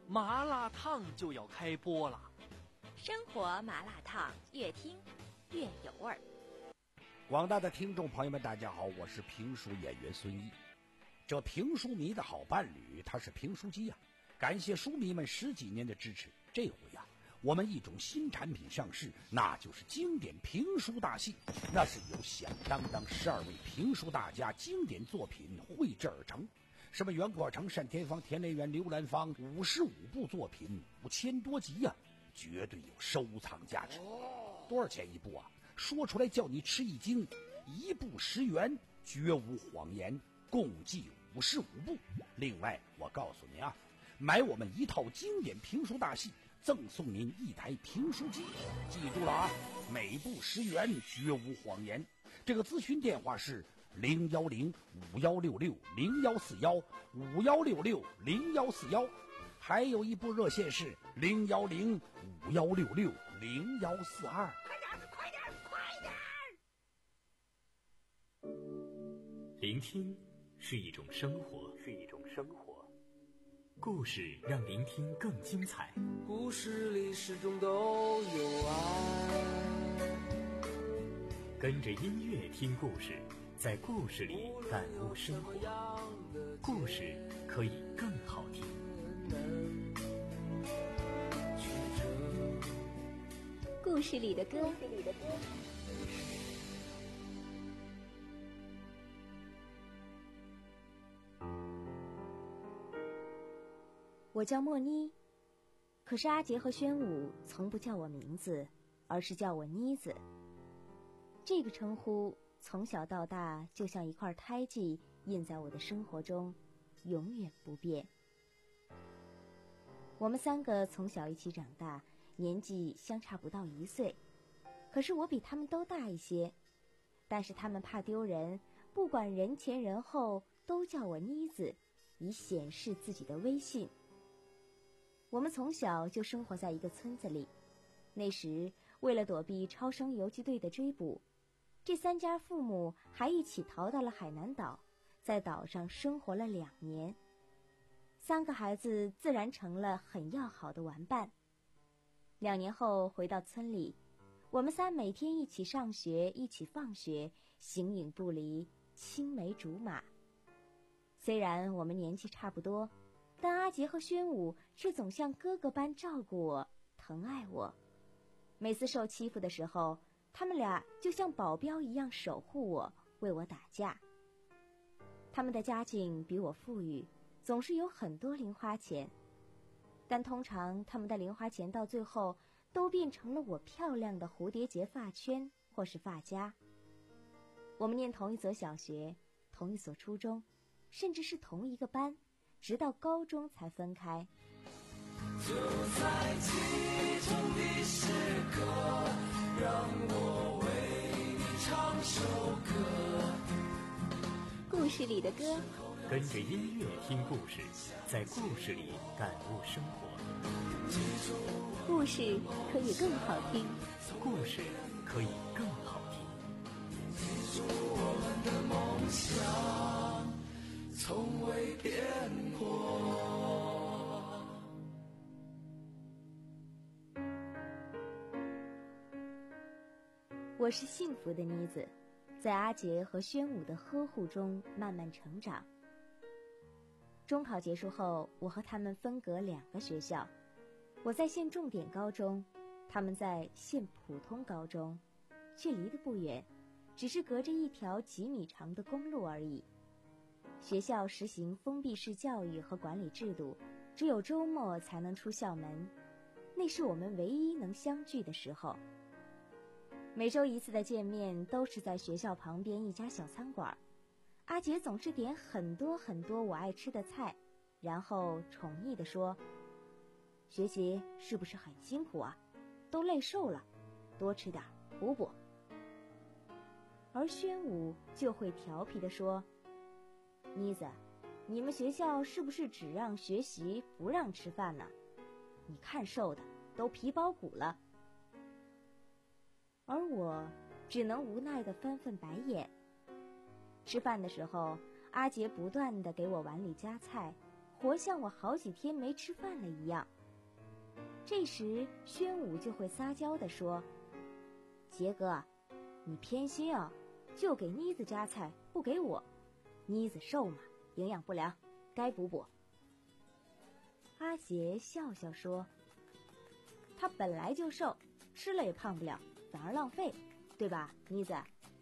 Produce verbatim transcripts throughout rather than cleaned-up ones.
麻辣烫就要开播了。 生活麻辣烫，越听越有味儿。 广大的听众朋友们，大家好，我是评书演员孙一。这评书迷的好伴侣，他是评书机呀、啊！感谢书迷们十几年的支持。这回呀、啊，我们一种新产品上市，那就是经典评书大戏。那是由响当当十二位评书大家经典作品绘制而成。什么袁国成、单田芳、田连元、刘兰芳，五十五部作品，五千多集呀、啊，绝对有收藏价值。多少钱一部啊？说出来叫你吃一惊，一部十元，绝无谎言，共计五十五部。另外，我告诉你啊，买我们一套经典评书大戏，赠送您一台评书机。记住了啊，每部十元，绝无谎言。这个咨询电话是零幺零五幺六六零幺四幺五幺六六零幺四幺，还有一部热线是零幺零五幺六六零幺四二。 快点，快点！ 聆听是一种生活，是一种生活。故事让聆听更精彩。 故事里始终都有爱。 跟着音乐听故事，在故事里感悟生活。故事可以更好听。 故事里的歌。我叫莫妮，可是阿杰和宣武从不叫我名字，而是叫我妮子。这个称呼从小到大就像一块胎记，印在我的生活中，永远不变。我们三个从小一起长大，年纪相差不到一岁，可是我比他们都大一些，但是他们怕丢人，不管人前人后都叫我妮子，以显示自己的威信。我们从小就生活在一个村子里，那时为了躲避超生游击队的追捕，这三家父母还一起逃到了海南岛，在岛上生活了两年。三个孩子自然成了很要好的玩伴。两年后回到村里，我们仨每天一起上学，一起放学，形影不离，青梅竹马。虽然我们年纪差不多，但阿杰和宣武却总像哥哥般照顾我，疼爱我。每次受欺负的时候，他们俩就像保镖一样守护我，为我打架。他们的家境比我富裕，总是有很多零花钱，但通常他们的零花钱到最后都变成了我漂亮的蝴蝶结发圈或是发夹。我们念同一所小学，同一所初中，甚至是同一个班，直到高中才分开。 就在记忆中的时刻，让我为你唱首歌。 故事里的歌， 跟着音乐听故事，在故事里感悟生活。 故事可以更好听， 故事可以更好听。 记住我们的梦想从未变过。 我是幸福的妮子，在阿杰和宣武的呵护中慢慢成长。中考结束后，我和他们分隔两个学校，我在县重点高中，他们在县普通高中，却离得不远，只是隔着一条几米长的公路而已。学校实行封闭式教育和管理制度，只有周末才能出校门，那是我们唯一能相聚的时候。每周一次的见面都是在学校旁边一家小餐馆，阿杰总是点很多很多我爱吃的菜，然后宠溺地说，学习是不是很辛苦啊？都累瘦了，多吃点补补。而宣武就会调皮地说，妮子，你们学校是不是只让学习不让吃饭呢？你看瘦的都皮包骨了。而我只能无奈地翻翻白眼。吃饭的时候，阿杰不断地给我碗里夹菜， 活像我好几天没吃饭了一样。这时宣武就会撒娇地说：杰哥，你偏心啊，就给妮子夹菜，不给我。妮子瘦嘛，营养不良，该补补。阿杰笑笑说：她本来就瘦，吃了也胖不了，反而浪费，对吧，妮子？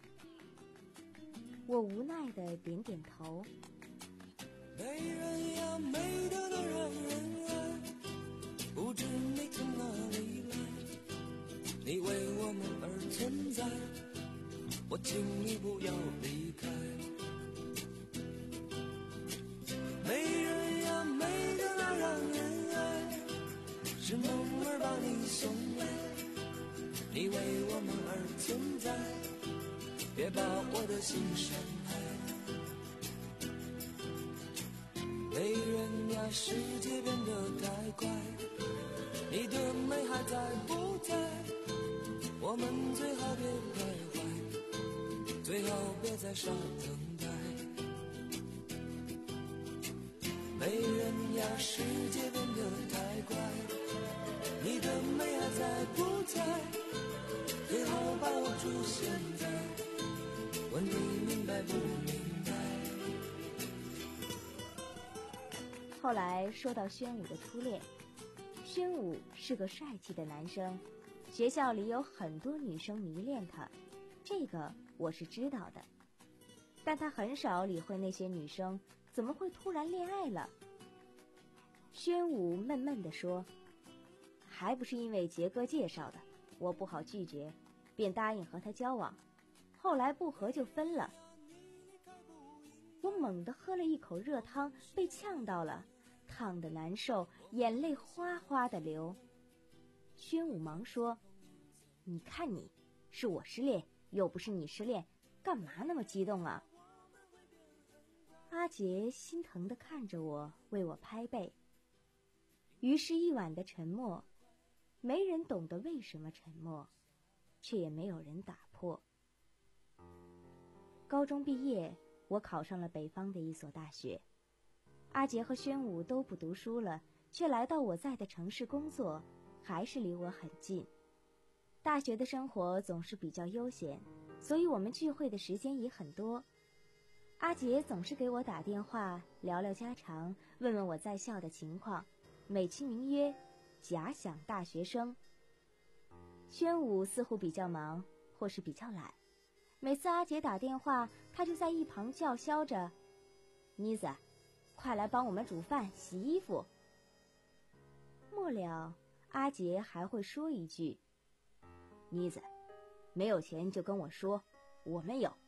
我无奈地点点头。 美人呀，美得那让人爱，不知你从哪里来，你为我们而存在，我请你不要离开。美人呀，美得那让人爱，是梦儿把你送来，你为我们而存在，别把我的心伤害。美人呀，世界变得太快，你的美还在不在？我们最好别徘徊，最好别再傻等待。美人呀，世界变得太快，你的美还在不在？最好把握住现在，问你明白不明白？ 后来说到宣武的初恋，宣武是个帅气的男生，学校里有很多女生迷恋他，这个我是知道的。但他很少理会那些女生怎么会突然恋爱了。宣武闷闷地说：还不是因为杰哥介绍的，我不好拒绝，便答应和他交往，后来不合就分了。我猛地喝了一口热汤，被呛到了，烫得难受，眼泪哗哗地流。宣武忙说：你看你，是我失恋，又不是你失恋，干嘛那么激动啊？阿杰心疼地看着我，为我拍背。于是一晚的沉默，没人懂得为什么沉默，却也没有人打破。高中毕业，我考上了北方的一所大学。阿杰和宣武都不读书了，却来到我在的城市工作，还是离我很近。大学的生活总是比较悠闲，所以我们聚会的时间也很多。阿杰总是给我打电话，聊聊家常，问问我在校的情况，美其名曰假想大学生。宣武似乎比较忙，或是比较懒，每次阿杰打电话，他就在一旁叫嚣着：妮子，快来帮我们煮饭洗衣服。末了阿杰还会说一句：妮子，没有钱就跟我说，我们有。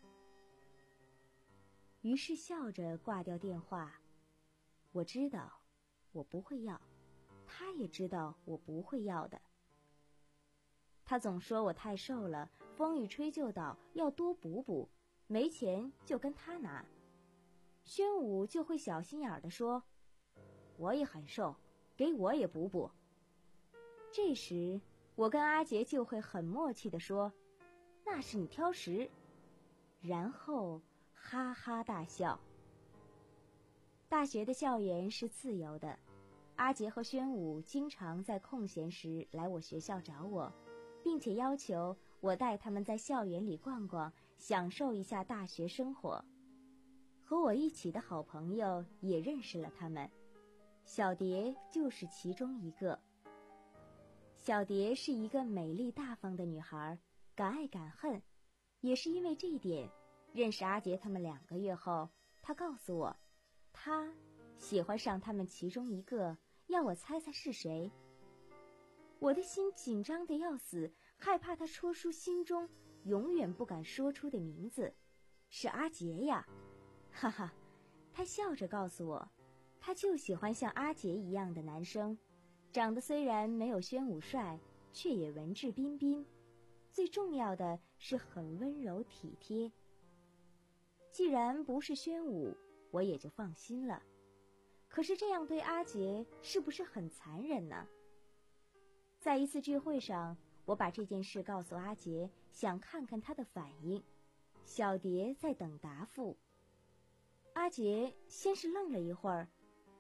于是笑着挂掉电话。我知道我不会要，他也知道我不会要的。他总说我太瘦了，风一吹就倒，要多补补，没钱就跟他拿。宣武就会小心眼地说：我也很瘦，给我也补补。这时我跟阿杰就会很默契地说：那是你挑食，然后哈哈大笑。大学的校园是自由的，阿杰和宣武经常在空闲时来我学校找我，并且要求我带他们在校园里逛逛，享受一下大学生活。和我一起的好朋友也认识了他们，小蝶就是其中一个。小蝶是一个美丽大方的女孩，敢爱敢恨。也是因为这一点，认识阿杰他们两个月后，她告诉我，她喜欢上他们其中一个，要我猜猜是谁。我的心紧张得要死，害怕他说出心中永远不敢说出的名字，是阿杰呀！哈哈，他笑着告诉我，他就喜欢像阿杰一样的男生，长得虽然没有宣武帅，却也文质彬彬，最重要的是很温柔体贴。既然不是宣武，我也就放心了。可是这样对阿杰是不是很残忍呢？在一次聚会上，我把这件事告诉阿杰，想看看他的反应。小蝶在等答复。阿杰先是愣了一会儿，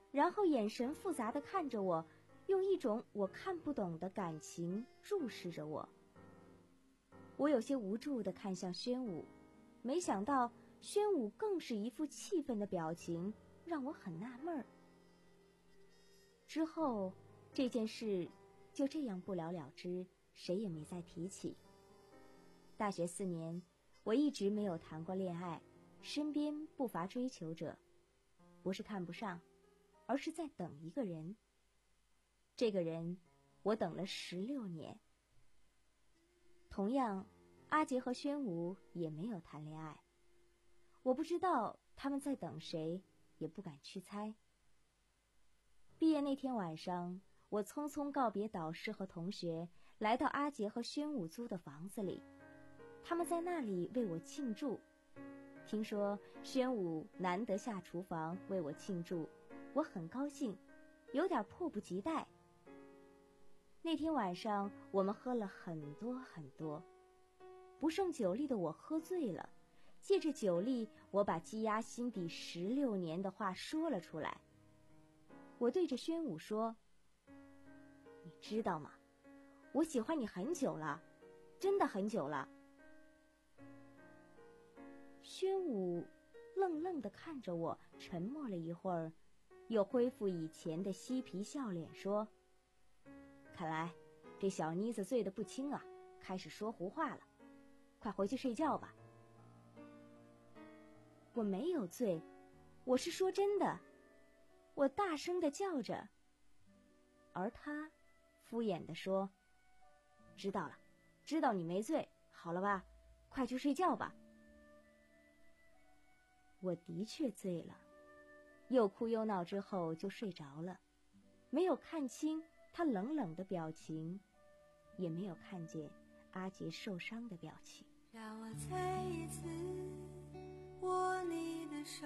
然后眼神复杂地看着我，用一种我看不懂的感情注视着我。我有些无助地看向宣武，没想到宣武更是一副气愤的表情，让我很纳闷儿。之后这件事就这样不了了之，谁也没再提起。大学四年，我一直没有谈过恋爱，身边不乏追求者，不是看不上，而是在等一个人。这个人，我等了十六年。同样，阿杰和宣武也没有谈恋爱。我不知道他们在等谁，也不敢去猜。毕业那天晚上，我匆匆告别导师和同学，来到阿杰和宣武租的房子里。他们在那里为我庆祝。听说宣武难得下厨房为我庆祝，我很高兴，有点迫不及待。那天晚上我们喝了很多很多，不胜酒力的我喝醉了，借着酒力，我把积压心底十六年的话说了出来。我对着宣武说：“你知道吗？我喜欢你很久了，真的很久了。”宣武愣愣地看着我，沉默了一会儿，又恢复以前的嬉皮笑脸说：“看来这小妮子醉得不轻啊，开始说胡话了，快回去睡觉吧。”我没有醉，我是说真的，我大声地叫着，而他敷衍地说：“知道了，知道你没醉，好了吧，快去睡觉吧。”我的确醉了，又哭又闹之后就睡着了，没有看清他冷冷的表情，也没有看见阿杰受伤的表情。 让我再一次握你的手，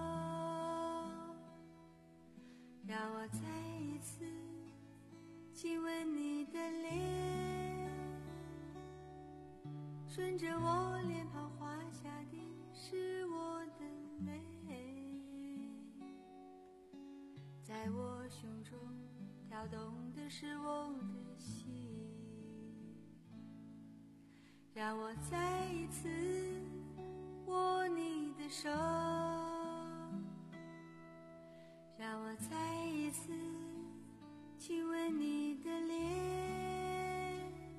让我再一次亲吻你的脸，顺着我脸庞滑下的是我的泪，在我胸中跳动的是我的心。让我再一次握你的手，让我再一次亲吻你的脸，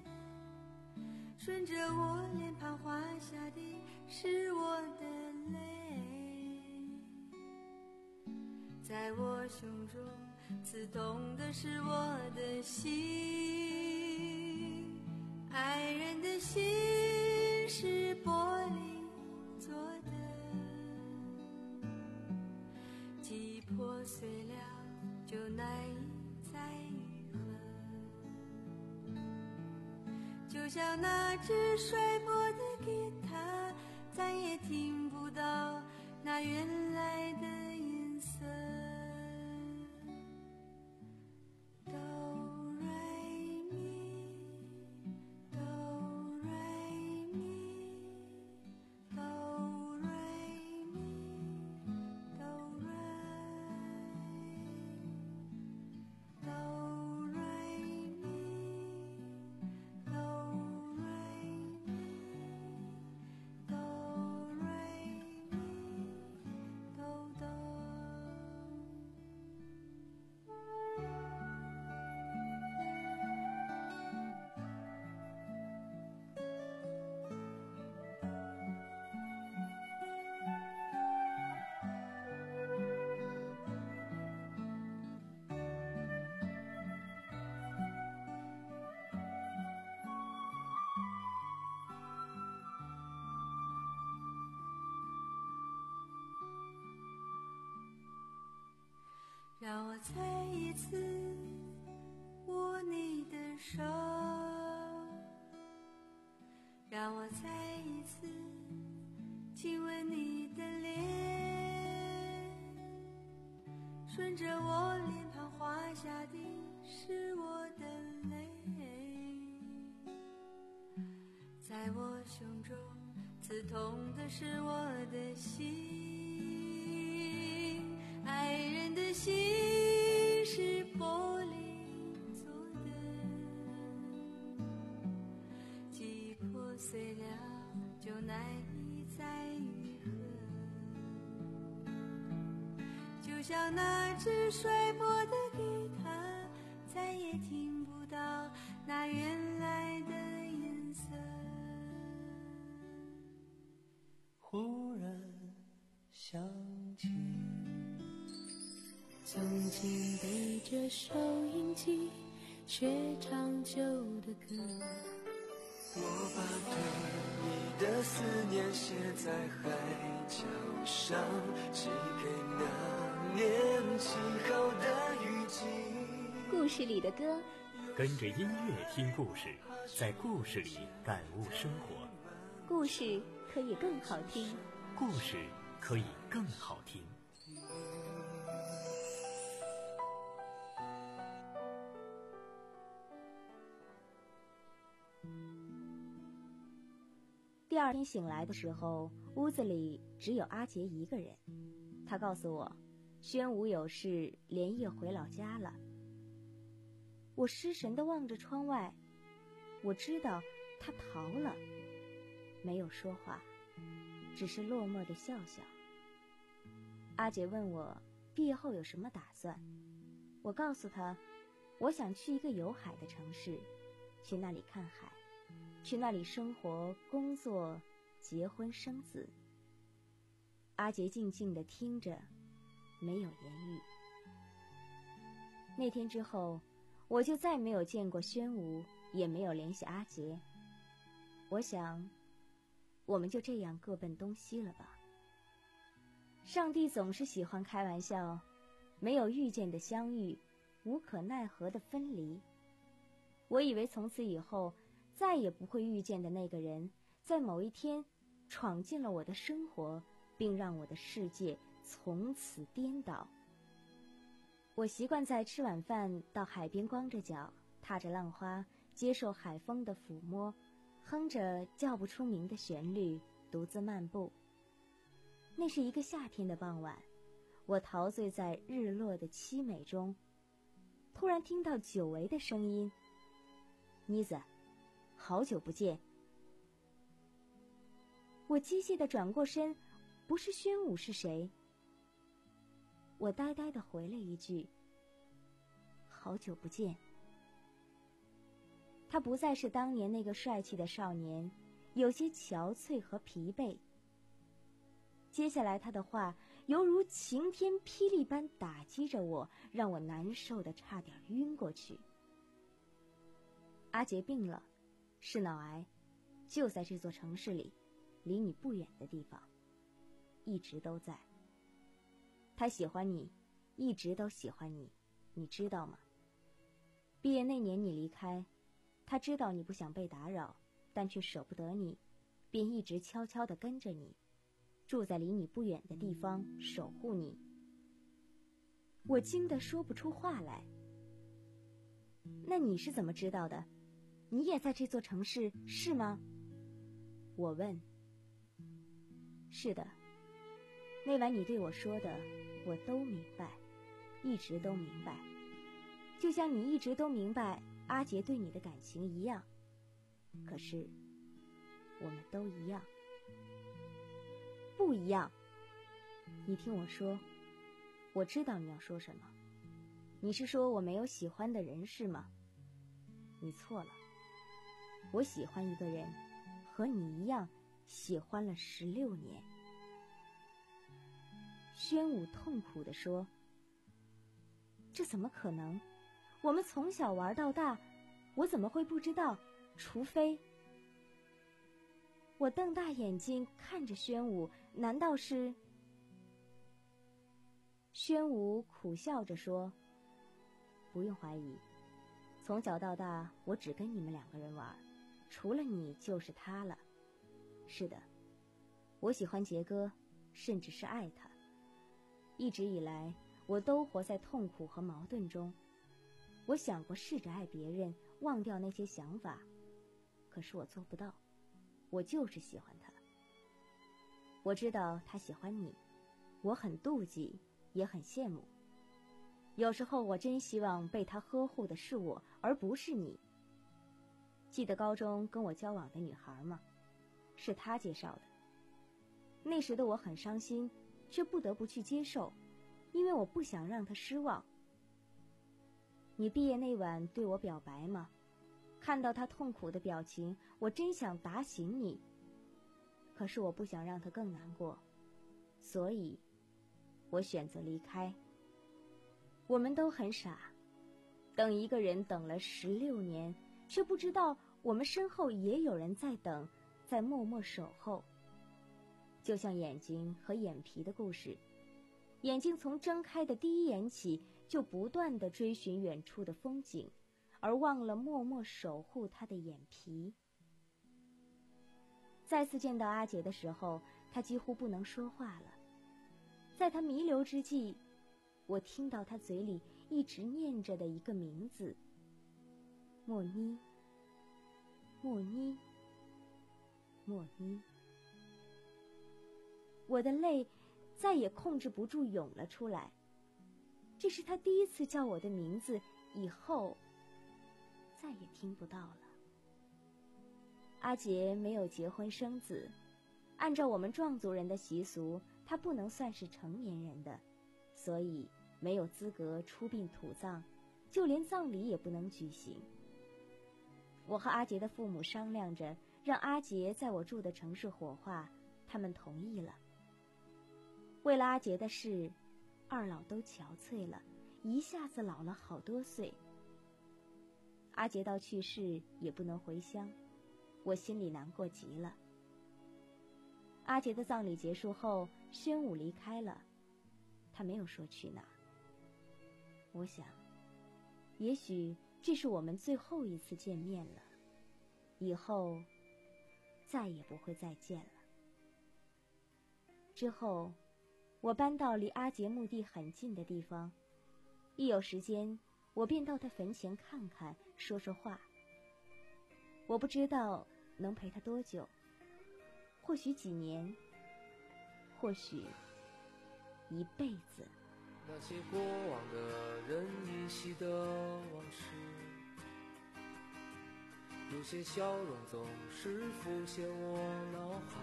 顺着我脸庞滑下的是我的泪，在我胸中刺痛的是我的心。爱人的心是玻璃做的，既破碎了就难以再愈合，就像那只摔破的吉他，再也听不到那原来的颜色。让我再一次握你的手，让我再一次亲吻你的脸，顺着我脸庞滑下的是我的泪，在我胸中刺痛的是我的心。爱人的心碎了就难以再愈合，就像那只摔破的吉他，再也听不到那原来的颜色。忽然想起曾经背着收音机学唱旧的歌，我把对你的思念写在海角上，寄给那年气候的雨季。 故事里的歌， 跟着音乐听故事，在故事里感悟生活。 故事可以更好听， 故事可以更好听。 第二天醒来的时候，屋子里只有阿杰一个人。他告诉我，宣武有事，连夜回老家了。我失神地望着窗外，我知道他逃了，没有说话，只是落寞地笑笑。阿杰问我毕业后有什么打算，我告诉他，我想去一个有海的城市，去那里看海，去那里生活、工作、结婚、生子。阿杰静静地听着，没有言语。那天之后，我就再没有见过宣武，也没有联系阿杰。我想，我们就这样各奔东西了吧。上帝总是喜欢开玩笑，没有遇见的相遇，无可奈何的分离。我以为从此以后再也不会遇见的那个人，在某一天闯进了我的生活，并让我的世界从此颠倒。我习惯在吃晚饭到海边光着脚，踏着浪花，接受海风的抚摸，哼着叫不出名的旋律，独自漫步。那是一个夏天的傍晚，我陶醉在日落的凄美中，突然听到久违的声音：妮子，好久不见。我机械地转过身，不是宣武是谁？我呆呆地回了一句：好久不见。他不再是当年那个帅气的少年，有些憔悴和疲惫。接下来他的话犹如晴天霹雳般打击着我，让我难受得差点晕过去。阿杰病了，是脑癌，就在这座城市里，离你不远的地方，一直都在。他喜欢你，一直都喜欢你，你知道吗？毕业那年你离开，他知道你不想被打扰，但却舍不得你，便一直悄悄地跟着你，住在离你不远的地方，守护你。我惊得说不出话来。那你是怎么知道的？你也在这座城市，是吗？我问。是的，那晚你对我说的，我都明白，一直都明白，就像你一直都明白阿杰对你的感情一样。可是，我们都一样。不一样。你听我说，我知道你要说什么。你是说我没有喜欢的人是吗？你错了，我喜欢一个人，和你一样喜欢了十六年。宣武痛苦地说：这怎么可能？我们从小玩到大，我怎么会不知道？除非……我瞪大眼睛看着宣武，难道是……宣武苦笑着说：不用怀疑，从小到大我只跟你们两个人玩，除了你就是他了。是的，我喜欢杰哥，甚至是爱他。一直以来，我都活在痛苦和矛盾中。我想过试着爱别人，忘掉那些想法，可是我做不到。我就是喜欢他。我知道他喜欢你，我很妒忌，也很羡慕。有时候我真希望被他呵护的是我，而不是你。记得高中跟我交往的女孩吗？ 是他介绍的。那时的我很伤心，却不得不去接受，因为我不想让他失望。你毕业那晚对我表白吗？看到他痛苦的表情，我真想打醒你。可是我不想让他更难过，所以我选择离开。我们都很傻，等一个人等了十六年，却不知道我们身后也有人在等，在默默守候。就像眼睛和眼皮的故事，眼睛从睁开的第一眼起，就不断地追寻远处的风景，而忘了默默守护他的眼皮。再次见到阿杰的时候，他几乎不能说话了。在他弥留之际，我听到他嘴里一直念着的一个名字：莫妮，莫妮，莫妮。我的泪再也控制不住涌了出来。这是他第一次叫我的名字，以后再也听不到了。阿杰没有结婚生子，按照我们壮族人的习俗，他不能算是成年人的，所以没有资格出殡土葬，就连葬礼也不能举行。我和阿杰的父母商量着，让阿杰在我住的城市火化，他们同意了。为了阿杰的事，二老都憔悴了，一下子老了好多岁。阿杰到去世也不能回乡，我心里难过极了。阿杰的葬礼结束后，宣武离开了，他没有说去哪儿。我想，也许这是我们最后一次见面了，以后再也不会再见了。之后我搬到离阿杰墓地很近的地方，一有时间我便到他坟前看看，说说话。我不知道能陪他多久，或许几年，或许一辈子。 那些过往的人依稀的往事，有些笑容总是浮现我脑海，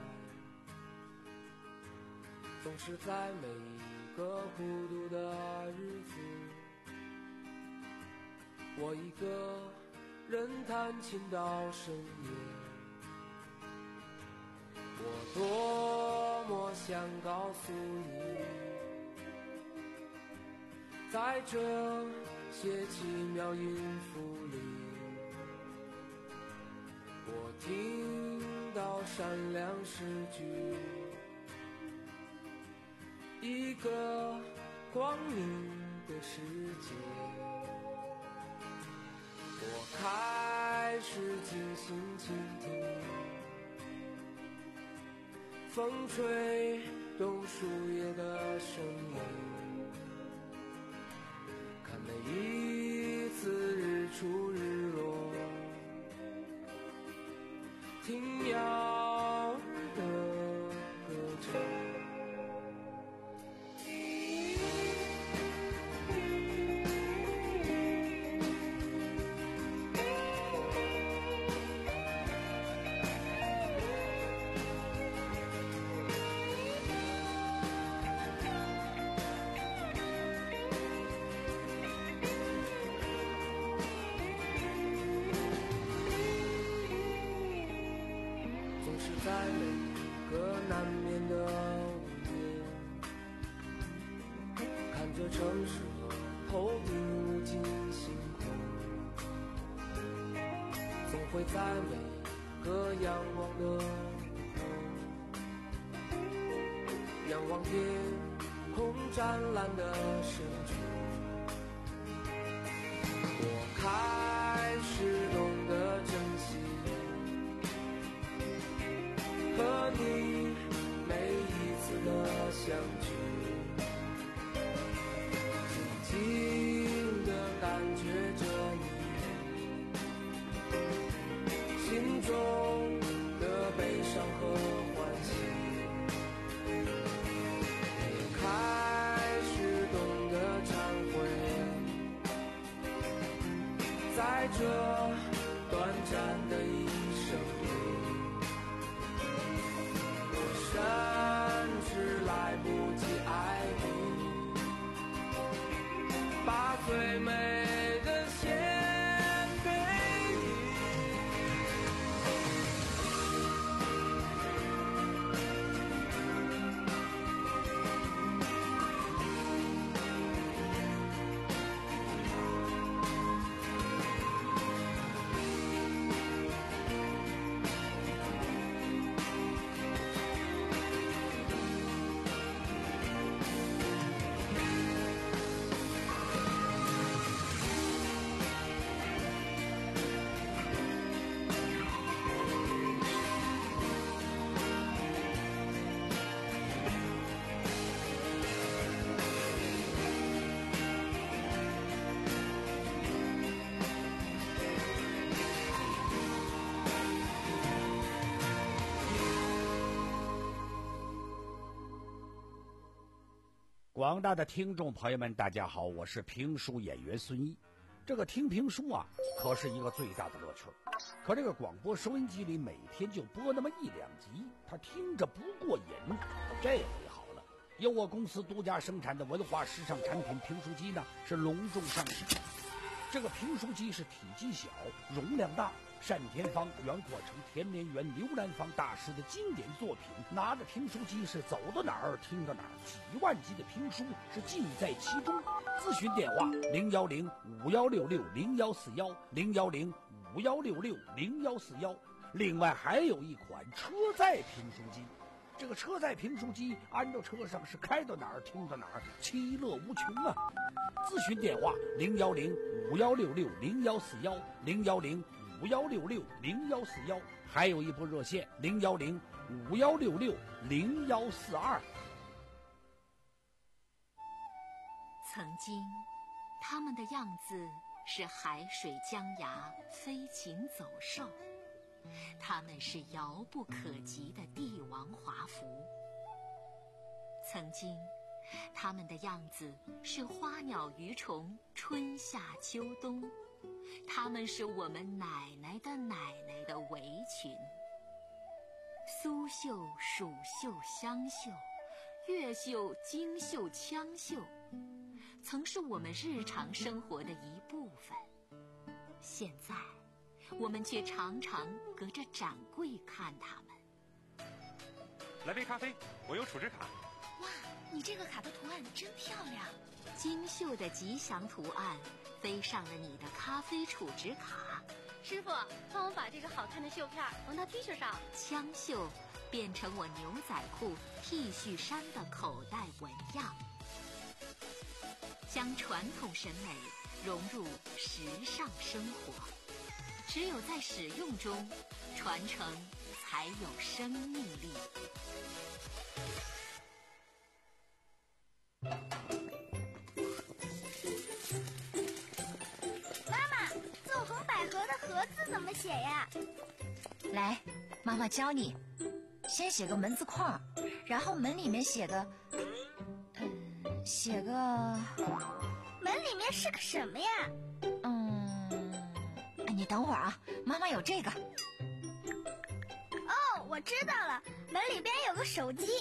总是在每一个孤独的日子，我一个人弹琴到深夜。我多么想告诉你，在这些奇妙音符里，我听到闪亮诗句，一个光明的世界。我开始精心倾听风吹动树叶的声音，看每一次日出日落，听鸟儿的歌唱。在每个难眠的午夜，看着城市投影无尽星空，总会在每个阳光的午后，仰望天空湛蓝的深处，我开始懂得珍惜和你每一次的相聚，静静地感觉着你心中的悲伤和欢喜，也开始懂得忏悔，在这短暂的一生里， 甚至来不及爱你，把最美的献给你。 广大的听众朋友们，大家好，我是评书演员孙一。这个听评书啊，可是一个最大的乐趣。可这个广播收音机里每天就播那么一两集，他听着不过瘾。这回好了，由我公司独家生产的文化时尚产品评书机呢，是隆重上市。这个评书机是体积小，容量大，单田芳、袁阔成、田连元、刘兰芳大师的经典作品。拿着评书机是走到哪儿听到哪儿，几万集的评书是尽在其中。咨询电话零幺零五幺六六零幺四幺零幺零五幺六六零幺四幺。另外还有一款车载评书机。这个车载评书机安到车上是开到哪儿听到哪儿，其乐无穷啊！咨询电话零幺零五幺六六零幺四幺零幺零五幺六六零幺四幺，还有一部热线零幺零五幺六六零幺四二。 曾经，他们的样子是海水江崖，飞禽走兽。他们是遥不可及的帝王华服。曾经，他们的样子是花鸟鱼虫，春夏秋冬。他们是我们奶奶的奶奶的围裙。苏绣、蜀绣、湘绣，越绣、京绣、羌绣，曾是我们日常生活的一部分。现在我们却常常隔着展柜看他们。 来杯咖啡，我有储值卡。 哇，你这个卡的图案真漂亮！精绣的吉祥图案飞上了你的咖啡储值卡。 师傅，帮我把这个好看的绣片缝到 T 恤上。 枪绣变成我牛仔裤、T 恤衫的口袋纹样，将传统审美融入时尚生活。只有在使用中，传承才有生命力。 妈妈，纵横捭阖的阖字怎么写呀？ 来，妈妈教你。先写个门字框，然后门里面写个，嗯，写个。 门里面是个什么呀？ 嗯，你等会儿啊，妈妈有这个。 哦，我知道了，门里边有个手机。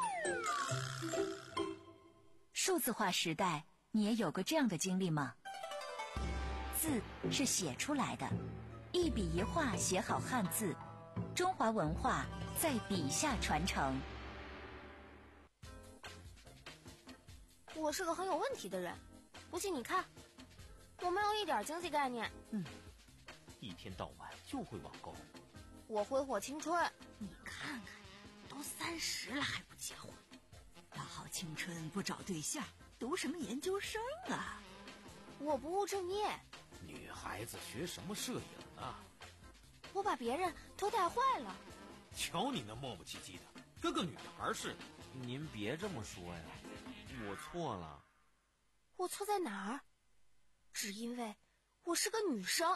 数字化时代，你也有过这样的经历吗？字是写出来的，一笔一画写好汉字，中华文化在笔下传承。 我是个很有问题的人，不信你看，我没有一点经济概念。 嗯，一天到晚就会网购。 我挥霍青春。 你看看，都三十了还不结婚，大好青春不找对象，读什么研究生啊？ 我不务正业。 女孩子学什么摄影啊？ 我把别人都带坏了。 瞧你那磨磨唧唧的，跟个女孩似的。 您别这么说呀，我错了。 我错在哪儿？只因为我是个女生。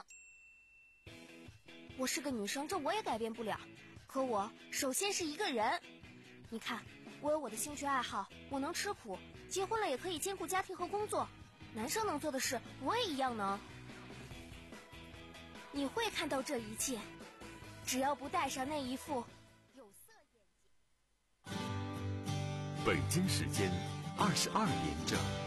我是个女生，这我也改变不了。可我首先是一个人。你看，我有我的兴趣爱好，我能吃苦，结婚了也可以兼顾家庭和工作。男生能做的事，我也一样能。你会看到这一切，只要不戴上那一副有色眼镜。 北京时间二十二点整。